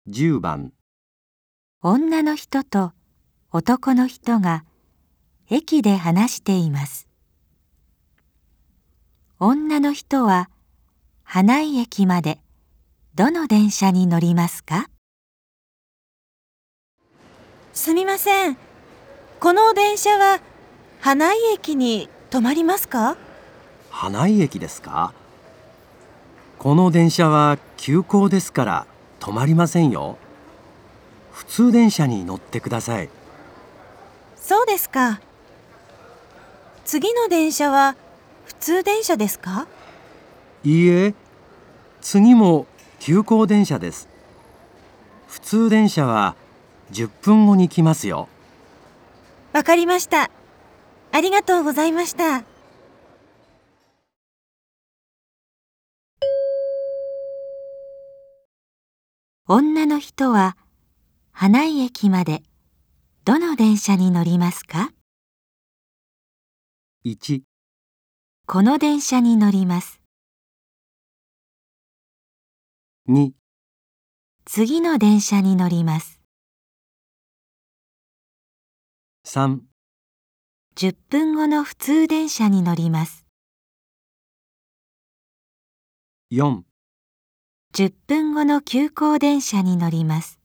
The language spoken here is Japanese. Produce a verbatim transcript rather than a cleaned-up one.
じゅうばん。 女の人と男の人が駅で話しています。女の人は花井駅までどの電車に乗りますか？ すみません。この電車は花井駅に止まりますか？ 花井駅ですか？この電車は急行ですから止まりませんよ。普通電車に乗ってください。 そうですか。次の電車は普通電車ですか？ いいえ、次も急行電車です。普通電車はじゅっぷんごに来ますよ。 わかりました。ありがとうございました。 女の人は花井駅までどの電車に乗りますか？ いち、 この電車に乗ります。 に、 次の電車に乗ります。 さん、 じゅっぷんごの普通電車に乗ります。 よん、 じゅっぷんごの急行電車に乗ります。